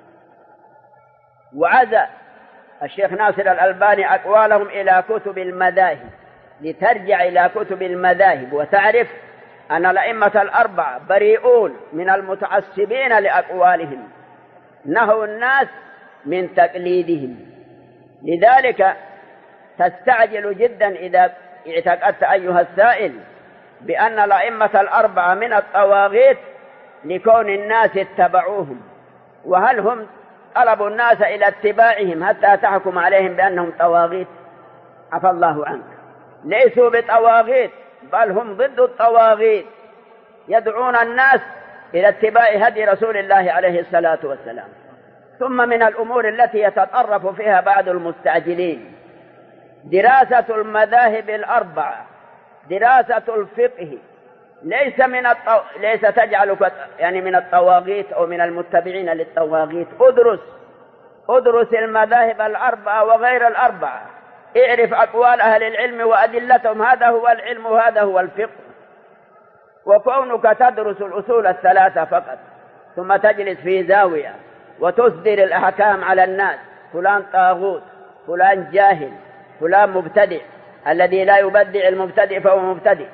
وعزى الشيخ ناصر الألباني أقوالهم إلى كتب المذاهب، لترجع إلى كتب المذاهب وتعرف أن الأئمة الأربعة بريئون من المتعصبين لأقوالهم، نهوا الناس من تقليدهم. لذلك تستعجل جدا إذا اعتقدت أيها السائل بأن الأئمة الأربعة من الطواغيت لكون الناس اتبعوهم. وهل هم طلبوا الناس إلى اتباعهم حتى تحكم عليهم بأنهم طواغيت؟ عفى الله عنك، ليسوا بطواغيت، بل هم ضد الطواغيت، يدعون الناس إلى اتباع هدي رسول الله عليه الصلاة والسلام. ثم من الأمور التي يتطرف فيها بعض المستعجلين دراسة المذاهب الأربعة، دراسة الفقه، ليس تجعلك يعني من الطواغيت أو من المتبعين للطواغيت. ادرس المذاهب الأربعة وغير الأربعة، اعرف أقوال أهل العلم وأدلتهم، هذا هو العلم وهذا هو الفقه. وكونك تدرس الأصول الثلاثة فقط ثم تجلس في زاوية وتصدر الأحكام على الناس، فلان طاغوت، فلان جاهل، فلان مبتدئ، الذي لا يبدع المبتدئ فهو مبتدئ،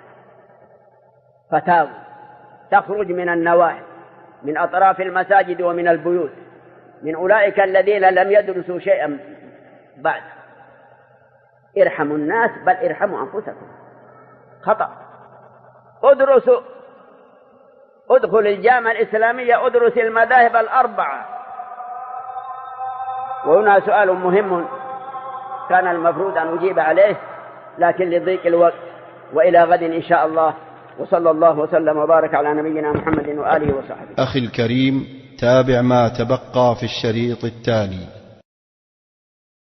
فتاوى تخرج من النواحي من أطراف المساجد ومن البيوت من أولئك الذين لم يدرسوا شيئا بعد. ارحموا الناس، بل ارحموا أنفسكم. خطأ. ادخل الجامعة الإسلامية، ادرس المذاهب الأربعة. وهنا سؤال مهم كان المفروض أن أجيب عليه لكن لضيق الوقت، وإلى غد إن شاء الله. وصلى الله وسلم وبارك على نبينا محمد وآله وصحبه. أخي الكريم، تابع ما تبقى في الشريط التالي.